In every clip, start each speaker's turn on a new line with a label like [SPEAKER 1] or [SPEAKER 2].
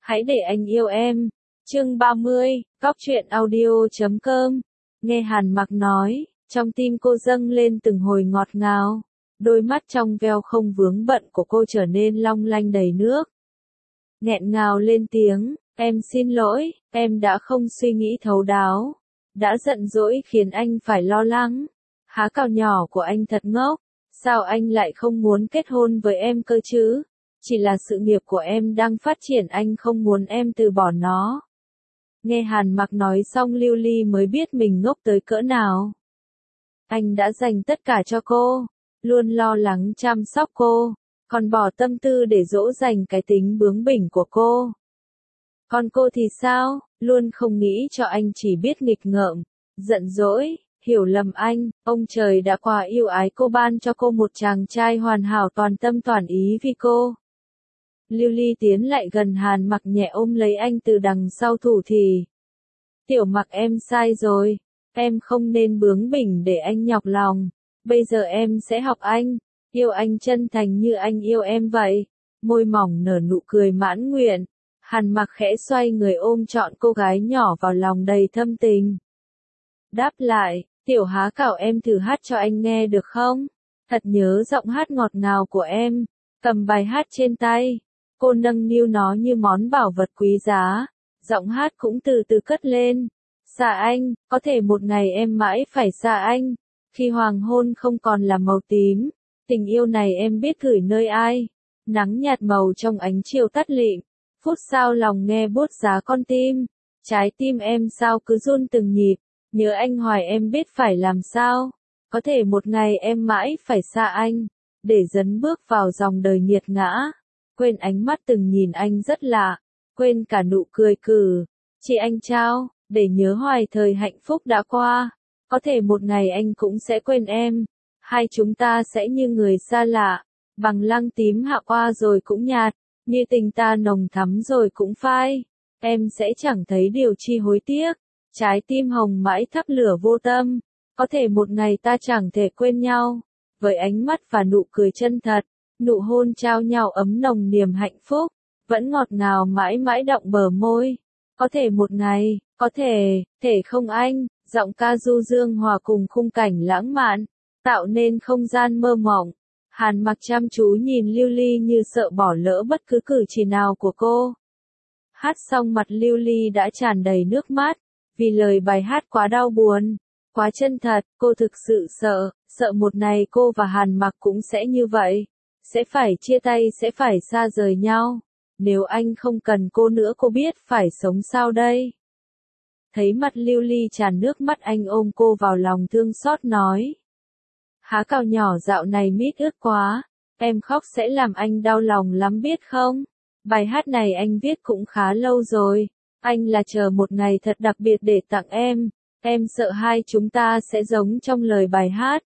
[SPEAKER 1] Hãy để anh yêu em. Chương 30, Góc truyện audio.com. Nghe Hàn Mặc nói, trong tim cô dâng lên từng hồi ngọt ngào. Đôi mắt trong veo không vướng bận của cô trở nên long lanh đầy nước. Nghẹn ngào lên tiếng, em xin lỗi, em đã không suy nghĩ thấu đáo. Đã giận dỗi khiến anh phải lo lắng. Há cào nhỏ của anh thật ngốc. Sao anh lại không muốn kết hôn với em cơ chứ? Chỉ là sự nghiệp của em đang phát triển, anh không muốn em từ bỏ nó. Nghe Hàn Mặc nói xong Lưu Ly mới biết mình ngốc tới cỡ nào. Anh đã dành tất cả cho cô, luôn lo lắng chăm sóc cô, còn bỏ tâm tư để dỗ dành cái tính bướng bỉnh của cô. Còn cô thì sao? Luôn không nghĩ cho anh, chỉ biết nghịch ngợm, giận dỗi, hiểu lầm anh. Ông trời đã quá yêu ái cô, ban cho cô một chàng trai hoàn hảo toàn tâm toàn ý vì cô. Lưu Ly tiến lại gần Hàn Mặc, nhẹ ôm lấy anh từ đằng sau thủ thì. Tiểu Mặc, em sai rồi. Em không nên bướng bỉnh để anh nhọc lòng. Bây giờ em sẽ học anh. Yêu anh chân thành như anh yêu em vậy. Môi mỏng nở nụ cười mãn nguyện. Hàn Mặc khẽ xoay người ôm trọn cô gái nhỏ vào lòng đầy thâm tình. Đáp lại, Tiểu Há Cảo, em thử hát cho anh nghe được không? Thật nhớ giọng hát ngọt ngào của em. Cầm bài hát trên tay. Cô nâng niu nó như món bảo vật quý giá. Giọng hát cũng từ từ cất lên. Xa anh, có thể một ngày em mãi phải xa anh. Khi hoàng hôn không còn là màu tím. Tình yêu này em biết gửi nơi ai? Nắng nhạt màu trong ánh chiều tắt lịm. Phút sao lòng nghe buốt giá con tim. Trái tim em sao cứ run từng nhịp. Nhớ anh hoài, em biết phải làm sao. Có thể một ngày em mãi phải xa anh. Để dấn bước vào dòng đời nghiệt ngã. Quên ánh mắt từng nhìn anh rất lạ. Quên cả nụ cười cử. Chỉ anh trao, để nhớ hoài thời hạnh phúc đã qua. Có thể một ngày anh cũng sẽ quên em. Hai chúng ta sẽ như người xa lạ. Bằng lăng tím hạ qua rồi cũng nhạt. Như tình ta nồng thắm rồi cũng phai. Em sẽ chẳng thấy điều chi hối tiếc. Trái tim hồng mãi thắp lửa vô tâm. Có thể một ngày ta chẳng thể quên nhau. Với ánh mắt và nụ cười chân thật. Nụ hôn trao nhau ấm nồng niềm hạnh phúc. Vẫn ngọt ngào mãi mãi động bờ môi. Có thể một ngày, có thể không anh. Giọng ca du dương hòa cùng khung cảnh lãng mạn. Tạo nên không gian mơ mộng. Hàn Mặc chăm chú nhìn Lưu Ly như sợ bỏ lỡ bất cứ cử chỉ nào của cô. Hát xong mặt Lưu Ly đã tràn đầy nước mắt. Vì lời bài hát quá đau buồn, quá chân thật, cô thực sự sợ một ngày cô và Hàn Mặc cũng sẽ như vậy. Sẽ phải chia tay, sẽ phải xa rời nhau. Nếu anh không cần cô nữa, cô biết phải sống sao đây? Thấy mặt Lưu Ly tràn nước mắt, anh ôm cô vào lòng thương xót nói. Há cào nhỏ, dạo này mít ướt quá. Em khóc sẽ làm anh đau lòng lắm biết không? Bài hát này anh viết cũng khá lâu rồi. Anh là chờ một ngày thật đặc biệt để tặng em. Em sợ hai chúng ta sẽ giống trong lời bài hát.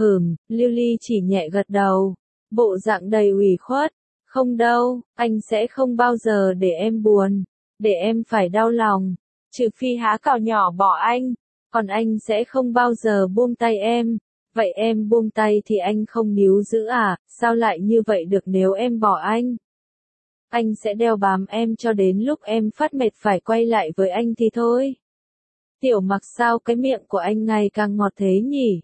[SPEAKER 1] Lưu Ly chỉ nhẹ gật đầu. Bộ dạng đầy ủy khuất. Không đâu, anh sẽ không bao giờ để em buồn. Để em phải đau lòng. Trừ phi Há Cào nhỏ bỏ anh. Còn anh sẽ không bao giờ buông tay em. Vậy em buông tay thì anh không níu giữ à? Sao lại như vậy được nếu em bỏ anh? Anh sẽ đeo bám em cho đến lúc em phát mệt phải quay lại với anh thì thôi. Tiểu Mặc, sao cái miệng của anh ngày càng ngọt thế nhỉ?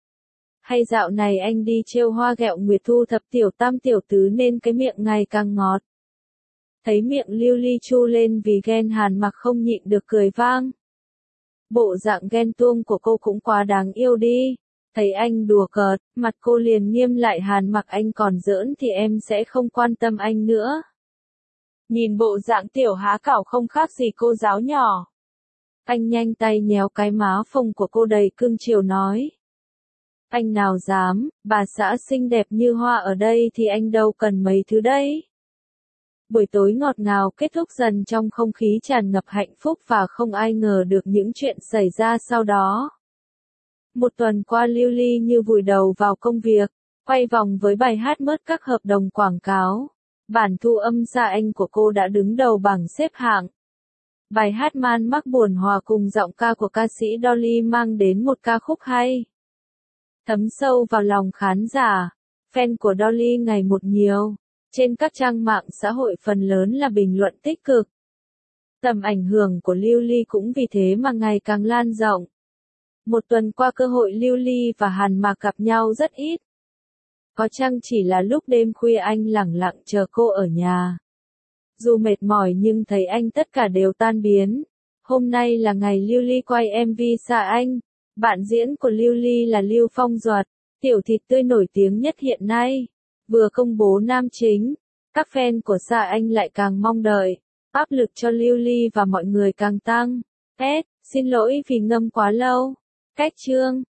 [SPEAKER 1] Hay dạo này anh đi trêu hoa ghẹo nguyệt thu thập tiểu tam tiểu tứ nên cái miệng ngày càng ngọt? Thấy miệng Lưu Ly chu lên vì ghen, Hàn Mặc không nhịn được cười vang. Bộ dạng ghen tuông của cô cũng quá đáng yêu đi. Thấy anh đùa cợt, mặt cô liền nghiêm lại. Hàn Mặc, anh còn giỡn thì em sẽ không quan tâm anh nữa. Nhìn bộ dạng Tiểu Há Cảo không khác gì cô giáo nhỏ. Anh nhanh tay nhéo cái má phồng của cô đầy cưng chiều nói. Anh nào dám, bà xã xinh đẹp như hoa ở đây thì anh đâu cần mấy thứ đấy. Buổi tối ngọt ngào kết thúc dần trong không khí tràn ngập hạnh phúc và không ai ngờ được những chuyện xảy ra sau đó. Một tuần qua Lưu Ly như vùi đầu vào công việc, quay vòng với bài hát mớt các hợp đồng quảng cáo. Bản thu âm Xa Anh của cô đã đứng đầu bảng xếp hạng. Bài hát man mác buồn hòa cùng giọng ca của ca sĩ Dolly mang đến một ca khúc hay. Thấm sâu vào lòng khán giả, fan của Dolly ngày một nhiều. Trên các trang mạng xã hội phần lớn là bình luận tích cực. Tầm ảnh hưởng của Lưu Ly cũng vì thế mà ngày càng lan rộng. Một tuần qua cơ hội Lưu Ly và Hàn Mạc gặp nhau rất ít. Có chăng chỉ là lúc đêm khuya anh lẳng lặng chờ cô ở nhà. Dù mệt mỏi nhưng thấy anh tất cả đều tan biến. Hôm nay là ngày Lưu Ly quay MV Xa Anh. Bạn diễn của Lưu Ly là Lưu Phong Duật, tiểu thịt tươi nổi tiếng nhất hiện nay. Vừa công bố nam chính, các fan của Xa Anh lại càng mong đợi. Áp lực cho Lưu Ly và mọi người càng tăng. Xin lỗi vì ngâm quá lâu. Cách chương